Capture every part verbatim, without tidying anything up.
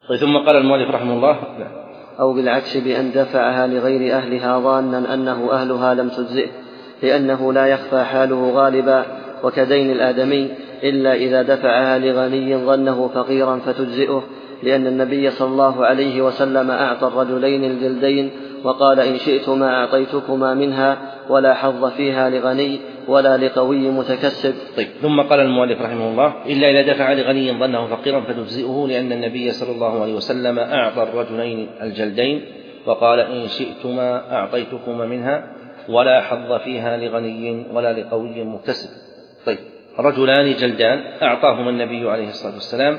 ثم قال المؤلف رحمه الله: أو بالعكس بأن دفعها لغير أهلها ظانا أنه أهلها لم تجزئه، لأنه لا يخفى حاله غالبا، وكدين الآدمي إلا إذا دفعها لغني ظنه فقيرا فتجزئه، لأن النبي صلى الله عليه وسلم أعطى الرجلين الجلدين وقال: إن شئتما أعطيتكما منها، ولا حظ فيها لغني ولا لقوي متكسب. طيب. ثم قال المؤلف رحمه الله: إلا إذا دفع لغني ظنه فقيرا فتجزئه، لأن النبي صلى الله عليه وسلم أعطى الرجلين الجلدين وقال: إن شئتما أعطيتكما منها، ولا حظ فيها لغني ولا لقوي مكتسب. طيب. رجلان جلدان أعطاهما النبي عليه الصلاة والسلام،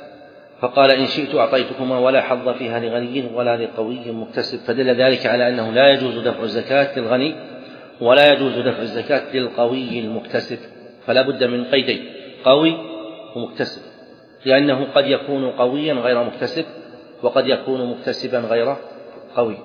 فقال: إن شئت أعطيتكما ولا حظ فيها لغني ولا لقوي مكتسب، فدل ذلك على أنه لا يجوز دفع الزكاة للغني ولا يجوز دفع الزكاة للقوي المكتسب، فلا بد من قيدين: قوي ومكتسب، لأنه قد يكون قويا غير مكتسب، وقد يكون مكتسبا غير قوي.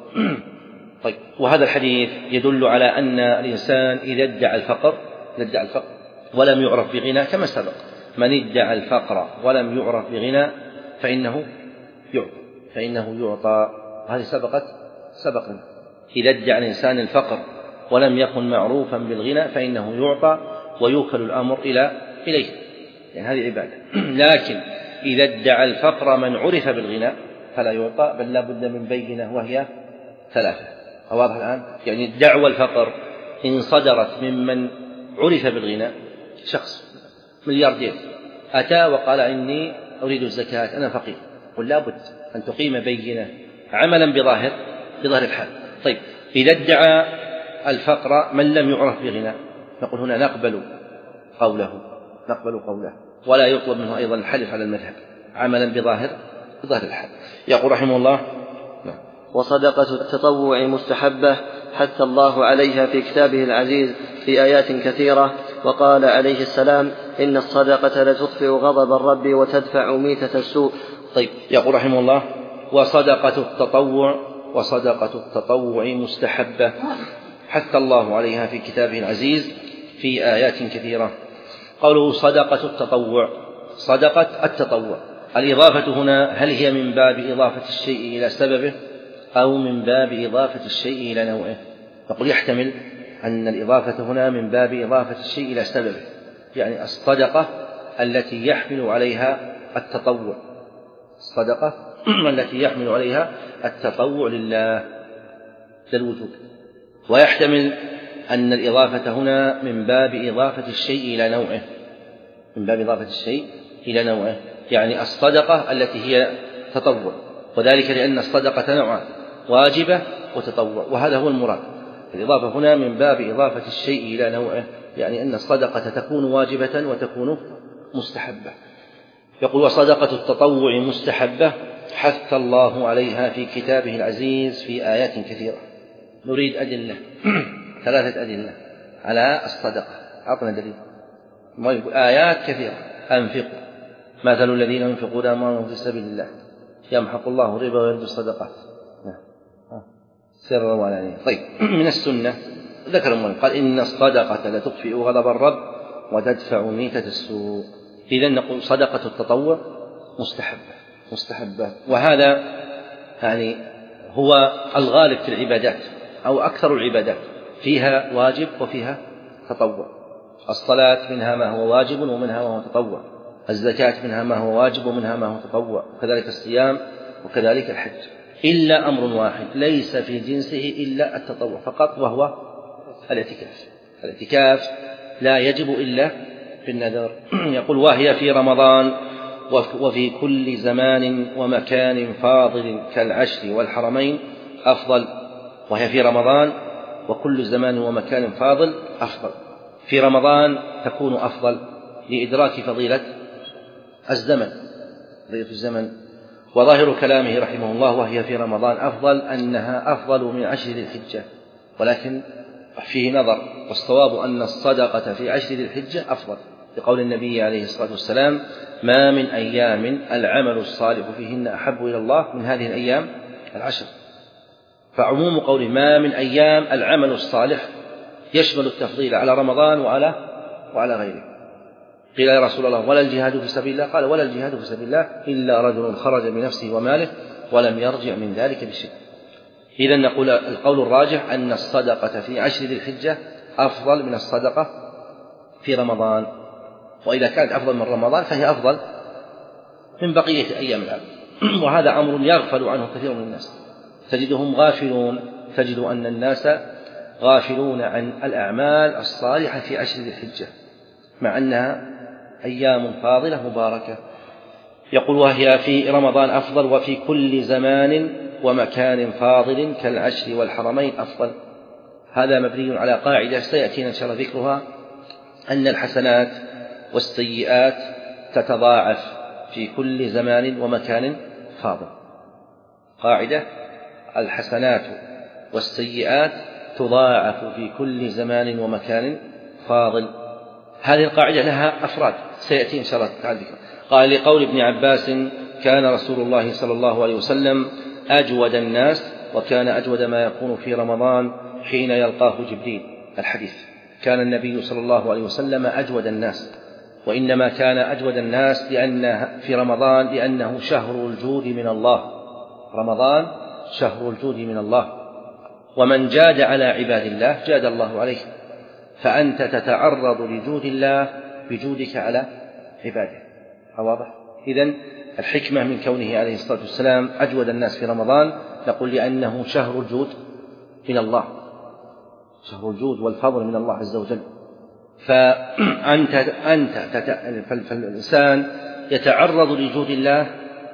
طيب. وهذا الحديث يدل على أن الإنسان إذا ادعى الفقر ادعى الفقر ولم يعرف بغنى، كما سبق: من ادعى الفقر ولم يعرف بغنى فإنه يعطى فإنه يعطى هذه سبقت سبقا. إذا ادعى الإنسان الفقر ولم يكن معروفا بالغنى فإنه يعطى ويوكل الأمر إلى إليه، يعني هذه عبادة. لكن إذا ادعى الفقر من عرف بالغنى فلا يعطى، بل لا بد من بينة، وهي ثلاثة. واضح الآن؟ يعني دعوى الفقر إن صدرت ممن عرف بالغنى، شخص ملياردير أتى وقال: إني أريد الزكاة، أنا فقير، قل لا بد أن تقيم بينة عملا بظاهر بظاهر الحال. طيب. إذا ادعى الفقر من لم يعرف بغنى، نقول هنا نقبل قوله نقبل قوله ولا يطلب منه أيضا الحلف على المذهب، عملا بظاهر بظاهر الحال. يقول رحمه الله: وصدقة التطوع مستحبة حث الله عليها في كتابه العزيز في آيات كثيرة، وقال عليه السلام: إن الصدقة لتطفئ غضب الرب وتدفع ميتة السوء. طيب. يقول رحمه الله: وصدقة التطوع وصدقة التطوع مستحبة حث الله عليها في كتابه العزيز في آيات كثيرة. قوله صدقة التطوع، صدقة التطوع، الإضافة هنا هل هي من باب إضافة الشيء إلى سببه أو من باب إضافة الشيء إلى نوعه؟ نقول يحتمل أن الإضافة هنا من باب إضافة الشيء إلى سببه، يعني الصدقة التي يحمل عليها التطوع، الصدقة التي يحمل عليها التطوع لله للوجوب. ويحتمل أن الإضافة هنا من باب إضافة الشيء إلى نوعه، من باب إضافة الشيء إلى نوعه، يعني الصدقة التي هي تطوع، وذلك لأن الصدقة نوعان: واجبة وتطوع، وهذا هو المراد. الإضافة هنا من باب إضافة الشيء إلى نوعه، يعني أن الصدقة تكون واجبة وتكون مستحبة. يقول: وصدقة التطوع مستحبة حث الله عليها في كتابه العزيز في آيات كثيرة. نريد أدلة ثلاثة أدلة على الصدقة، أعطنا دليل. ما يقول آيات كثيرة: أنفقوا مثل الذين ينفقون أموالهم في سبيل الله يمحق الله الربا ويربي الصدقات سرا وعلانية. طيب. من السنة ذكر المؤلف قال: إن الصدقة لتطفئ غضب الرب وتدفع ميتة السوء. إذن نقول صدقة التطوع مستحبة مستحبة وهذا يعني هو الغالب في العبادات، أو أكثر العبادات فيها واجب وفيها تطوع. الصلاة منها ما هو واجب ومنها ما هو تطوع، الزكاة منها ما هو واجب ومنها ما هو تطوع، وكذلك الصيام وكذلك الحج، إلا أمر واحد ليس في جنسه إلا التطوع فقط، وهو الاعتكاف. الاعتكاف لا يجب إلا في النذر. يقول: وهي في رمضان وفي كل زمان ومكان فاضل كالعشر والحرمين أفضل. وهي في رمضان وكل زمان ومكان فاضل أفضل. في رمضان تكون أفضل لإدراك فضيلة الزمن فضيلة الزمن وظاهر كلامه رحمه الله: وهي في رمضان أفضل، أنها أفضل من عشر ذي الحجة، ولكن فيه نظر، والصواب أن الصدقة في عشر ذي الحجة أفضل، بقول النبي عليه الصلاة والسلام: ما من أيام العمل الصالح فيهن أحب إلى الله من هذه الأيام العشر. فعموم قوله ما من أيام العمل الصالح يشمل التفضيل على رمضان وعلى وعلى غيره. قيل يا رسول الله ولا الجهاد في سبيل الله؟ قال ولا الجهاد في سبيل الله إلا رجل خرج بنفسه وماله ولم يرجع من ذلك بشيء. إذا نقول القول الراجح أن الصدقة في عشر ذي الحجة أفضل من الصدقة في رمضان، وإذا كانت أفضل من رمضان فهي أفضل من بقية أيام العام. وهذا أمر يغفل عنه كثير من الناس، تجدهم غافلون، تجد أن الناس غافلون عن الأعمال الصالحة في عشر ذي الحجة مع أنها أيام فاضلة مباركة. يقول وهي في رمضان أفضل وفي كل زمان ومكان فاضل كالعشر والحرمين أفضل. هذا مبني على قاعدة سيأتينا إن شاء الله ذكرها، أن الحسنات والسيئات تتضاعف في كل زمان ومكان فاضل. قاعدة: الحسنات والسيئات تضاعف في كل زمان ومكان فاضل. هذه القاعدة لها أفراد سيأتي إن شاء الله تعالى ذكرها. قال لقول ابن عباس: كان رسول الله صلى الله عليه وسلم أجود الناس، وكان أجود ما يكون في رمضان حين يلقاه جبريل. الحديث: كان النبي صلى الله عليه وسلم أجود الناس، وإنما كان أجود الناس لأن في رمضان لأنه شهر الجود من الله. رمضان شهر الجود من الله، ومن جاد على عباد الله جاد الله عليه، فأنت تتعرض لجود الله بجودك على عباده. واضح؟ إذن الحكمة من كونه عليه الصلاة والسلام أجود الناس في رمضان، نقول لأنه شهر الجود من الله، شهر الجود والفضل من الله عز وجل. فأنت أنت فالإنسان يتعرض لجود الله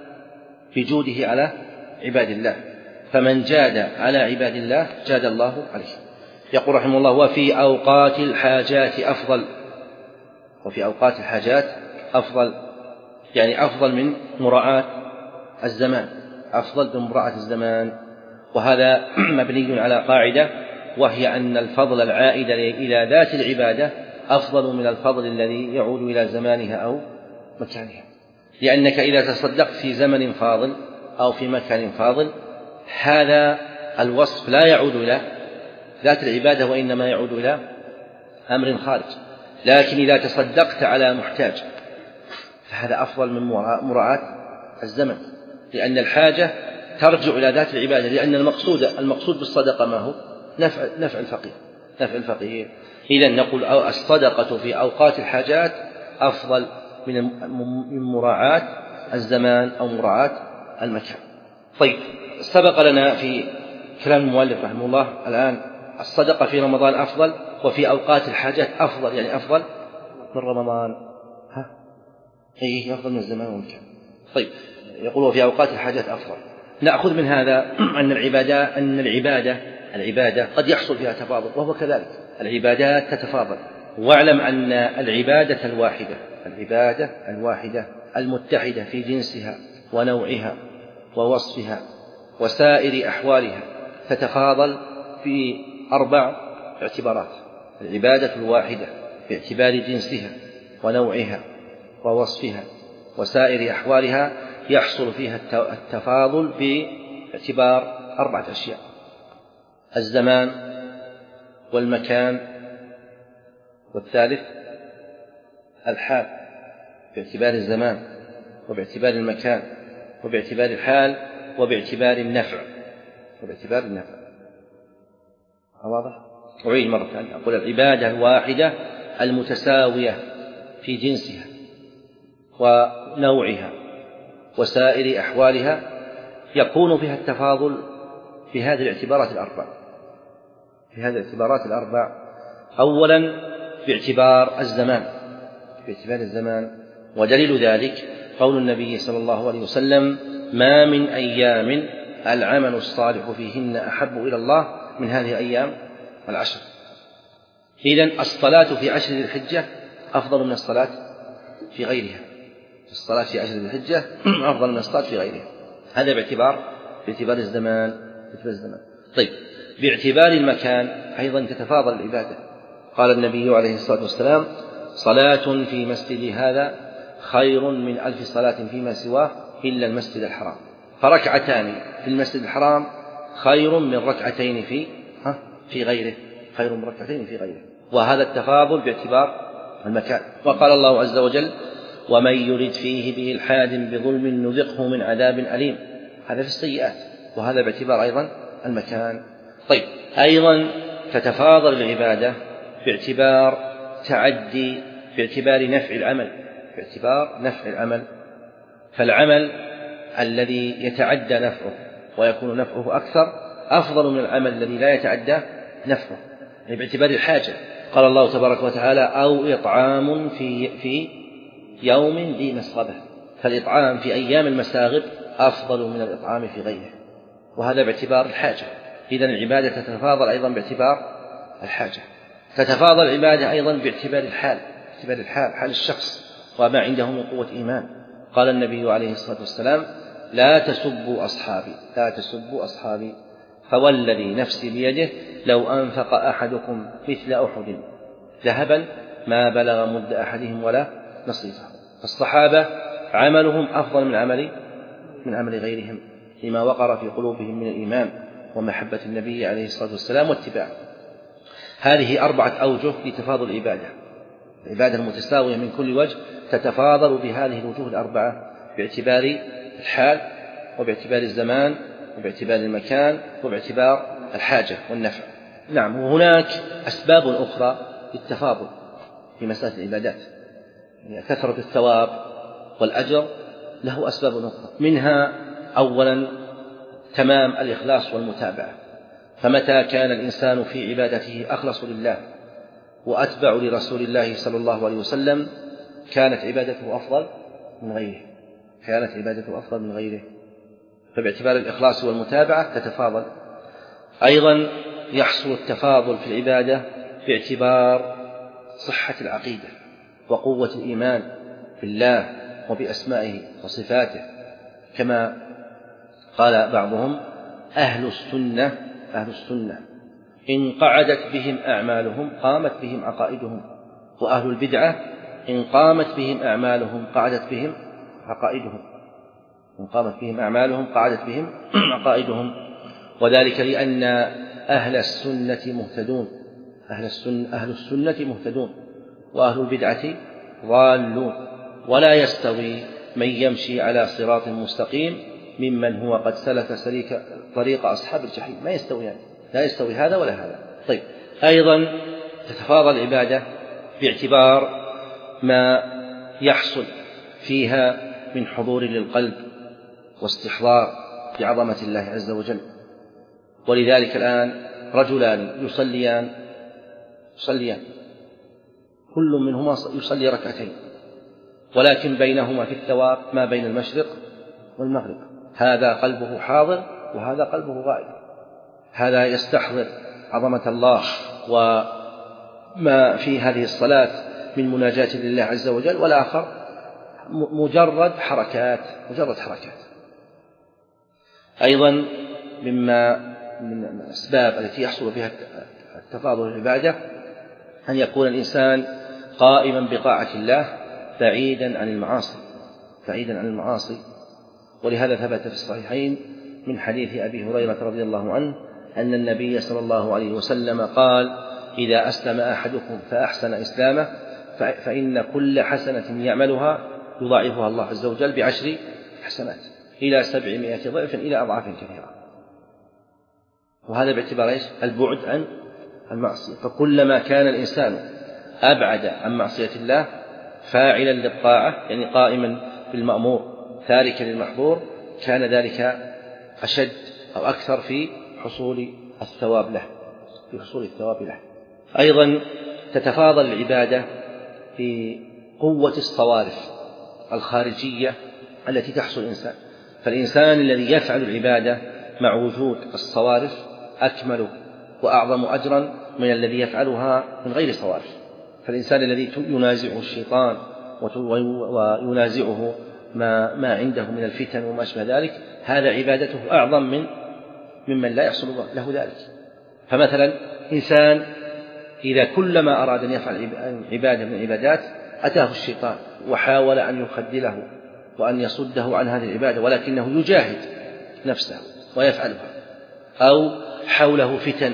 بجوده على عباد الله، فمن جاد على عباد الله جاد الله عليه. يقول رحمه الله: وفي أوقات الحاجات أفضل. وفي أوقات الحاجات أفضل يعني أفضل من مراعاة الزمان، أفضل من مراعاة الزمان. وهذا مبني على قاعدة، وهي أن الفضل العائد إلى ذات العبادة أفضل من الفضل الذي يعود إلى زمانها أو مكانها، لأنك إذا تصدقت في زمن فاضل أو في مكان فاضل هذا الوصف لا يعود إلى ذات العبادة وإنما يعود إلى أمر خارج. لكن إذا تصدقت على محتاج فهذا أفضل من مراعاة الزمن، لأن الحاجة ترجع إلى ذات العبادة، لأن المقصود المقصود بالصدقة ما هو؟ نفع نفع الفقير نفع الفقير. إذن نقول الصدقة في أوقات الحاجات أفضل من مراعاة الزمان أو مراعاة المكان. طيب، سبق لنا في كلام المؤلف رحمه الله الآن الصدقة في رمضان أفضل، وفي أوقات الحاجات أفضل، يعني أفضل من رمضان. ها؟ إيه، أفضل من الزمان والمكان. طيب، يقول وفي أوقات الحاجات أفضل. نأخذ من هذا أن العبادة أن العبادة العبادة قد يحصل فيها تفاضل، وهو كذلك، العبادات تتفاضل. واعلم أن العبادة الواحدة العبادة الواحدة المتحدة في جنسها ونوعها ووصفها وسائر أحوالها تتفاضل في أربع اعتبارات. العبادة الواحدة باعتبار جنسها ونوعها ووصفها وسائر أحوالها يحصل فيها التفاضل باعتبار أربعة أشياء: الزمان والمكان، والثالث الحال باعتبار الزمان وباعتبار المكان وباعتبار الحال وباعتبار النفع وباعتبار النفع. واضح؟ أعيد مرة ثانية، أقول العبادة الواحدة المتساوية في جنسها ونوعها وسائر أحوالها يكون فيها التفاضل في هذه الاعتبارات الأربع في هذه الاعتبارات الأربع أولا باعتبار الزمان باعتبار الزمان ودليل ذلك قول النبي صلى الله عليه وسلم: ما من أيام العمل الصالح فيهن أحب إلى الله من هذه الأيام العشر. إذن الصلاة في عشر ذي الحجة أفضل من الصلاة في غيرها. الصلاة في عشر ذي الحجة أفضل من الصلاة في غيرها. هذا باعتبار باعتبار الزمان باعتبار الزمان. طيب، باعتبار المكان أيضا تتفاضل العبادة. قال النبي عليه الصلاة والسلام: صلاة في مسجد هذا خير من ألف صلاة فيما سواه إلا المسجد الحرام. فركعتان في المسجد الحرام خير من ركعتين في ها في غيره خير من ركعتين في غيره. وهذا التفاضل باعتبار المكان. وقال الله عز وجل ومن يرد فيه بإلحاد بظلم نذقه من عذاب أليم، هذا في السيئات، وهذا باعتبار أيضا المكان. طيب، أيضا تتفاضل العبادة باعتبار تعدي، باعتبار نفع العمل، باعتبار نفع العمل، فالعمل الذي يتعدى نفعه ويكون نفعه أكثر أفضل من العمل الذي لا يتعدى نفعه، يعني باعتبار الحاجة. قال الله تبارك وتعالى أو إطعام في, في يوم ذي مسغبة، فالإطعام في أيام المساغب أفضل من الإطعام في غيره، وهذا باعتبار الحاجة. إذن العبادة تتفاضل أيضا باعتبار الحاجة. تتفاضل العبادة أيضا باعتبار الحال، باعتبار الحال، حال الشخص وما عنده من قوة إيمان. قال النبي عليه الصلاة والسلام لا تسبوا أصحابي، لا تسبوا أصحابي، فوالذي نفسي بيده لو أنفق أحدكم مثل أحد ذهبا ما بلغ مد أحدهم ولا نصيفه. فالصحابة عملهم أفضل من عمل من عمل غيرهم لما وقر في قلوبهم من الإيمان ومحبة النبي عليه الصلاة والسلام واتباعه. هذه أربعة أوجه لتفاضل العبادة. العبادة المتساوية من كل وجه تتفاضل بهذه الوجوه الأربعة باعتبار الحال وباعتبار الزمان وباعتبار المكان وباعتبار الحاجة والنفع. نعم، وهناك أسباب أخرى للتفاضل في مسألة العبادات، يعني كثرة الثواب والأجر له أسباب أخرى، منها أولا تمام الإخلاص والمتابعة، فمتى كان الإنسان في عبادته أخلص لله وأتبع لرسول الله صلى الله عليه وسلم كانت عبادته أفضل من غيره، كانت عبادته أفضل من غيره، فباعتبار الإخلاص والمتابعة تتفاضل. أيضا يحصل التفاضل في العبادة باعتبار صحة العقيدة وقوة الإيمان بالله وبأسمائه وصفاته، كما قال بعضهم أهل السنة أهل السنة إن قعدت بهم أعمالهم قامت بهم عقائدهم، وأهل البدعة إن قامت بهم أعمالهم قعدت بهم عقائدهم، إن قامت بهم أعمالهم قعدت بهم عقائدهم، وذلك لأن أهل السنة مهتدون، أهل السنة, أهل السنة مهتدون وأهل البدعة ضالون، ولا يستوي من يمشي على صراط مستقيم ممن هو قد سلك سليك طريق أصحاب الجحيم، ما يستوي يعني. لا يستوي هذا ولا هذا. طيب، أيضا تتفاضل العبادة باعتبار ما يحصل فيها من حضور للقلب واستحضار بعظمة الله عز وجل. ولذلك الآن رجلان يصليان يصليان كل منهما يصلي ركعتين، ولكن بينهما في الثواب ما بين المشرق والمغرب، هذا قلبه حاضر وهذا قلبه غائب، هذا يستحضر عظمة الله وما في هذه الصلاة من مناجاة لله عز وجل، والآخر مجرد حركات مجرد حركات. أيضا مما من الأسباب التي يحصل بها التفاضل العبادة أن يكون الإنسان قائما بطاعة الله بعيدا عن المعاصي بعيدا عن المعاصي ولهذا ثبت في الصحيحين من حديث أبي هريرة رضي الله عنه أن النبي صلى الله عليه وسلم قال إذا أسلم أحدكم فأحسن إسلامه فإن كل حسنة يعملها يضاعفها الله عز وجل بعشر حسنات إلى سبعمائة ضعف إلى أضعاف كثيرة. وهذا باعتبار إيش؟ البعد عن المعصية، فكلما كان الإنسان أبعد عن معصية الله فاعلا للطاعة يعني قائما بالمأمور تاركا للمحظور كان ذلك أشد أو أكثر في حصول الثواب له في حصول الثواب له. أيضا تتفاضل العبادة في قوة الصوارف الخارجية التي تحصل الإنسان، فالإنسان الذي يفعل العبادة مع وجود الصوارف أكمل وأعظم أجرا من الذي يفعلها من غير صوارف. فالإنسان الذي ينازعه الشيطان وينازعه ما, ما عنده من الفتن وما أشبه ذلك هذا عبادته أعظم من ممن لا يحصل له ذلك. فمثلا إنسان إذا كلما أراد أن يفعل عبادة من العبادات أتاه الشيطان وحاول أن يخذله وأن يصده عن هذه العبادة ولكنه يجاهد نفسه ويفعلها، أو حوله فتن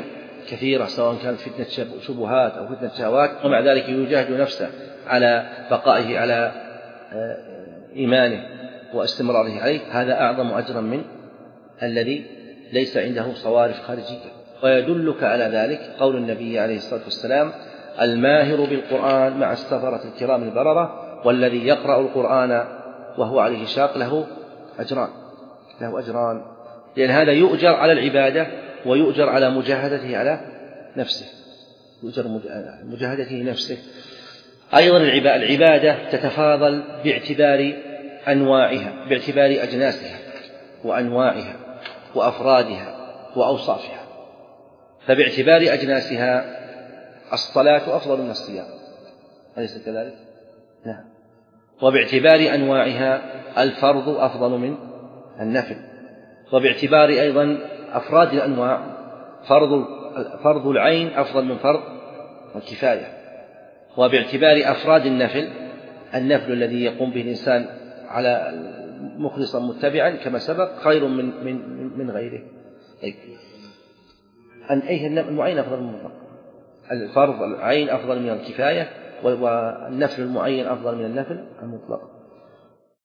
كثيرة سواء كانت فتنة شبهات أو فتنة شهوات، ومع ذلك يجاهد نفسه على بقائه على إيمانه واستمراره عليه، هذا أعظم أجرا من الذي ليس عنده صوارف خارجية. ويدلك على ذلك قول النبي عليه الصلاة والسلام: الماهر بالقرآن مع السفرة الكرام البررة، والذي يقرأ القرآن وهو عليه شاق له أجران له أجران لأن هذا يؤجر على العبادة ويؤجر على مجاهدته على نفسه يؤجر مجاهدته نفسه. أيضا العبادة تتفاضل باعتبار أنواعها، باعتبار أجناسها وأنواعها وأفرادها وأوصافها. فباعتبار أجناسها الصلاة أفضل من الصيام، أليس كذلك؟ نعم. وباعتبار أنواعها الفرض أفضل من النفل. وباعتبار أيضا أفراد الأنواع فرض فرض العين أفضل من فرض الكفاية. وباعتبار أفراد النفل النفل الذي يقوم به الإنسان على مخلصا متبعا كما سبق خير من من من غيره. أن أيه المعين أفضل من المطلق، الفرض العين أفضل من الكفاية، والنفل المعين أفضل من النفل المطلق.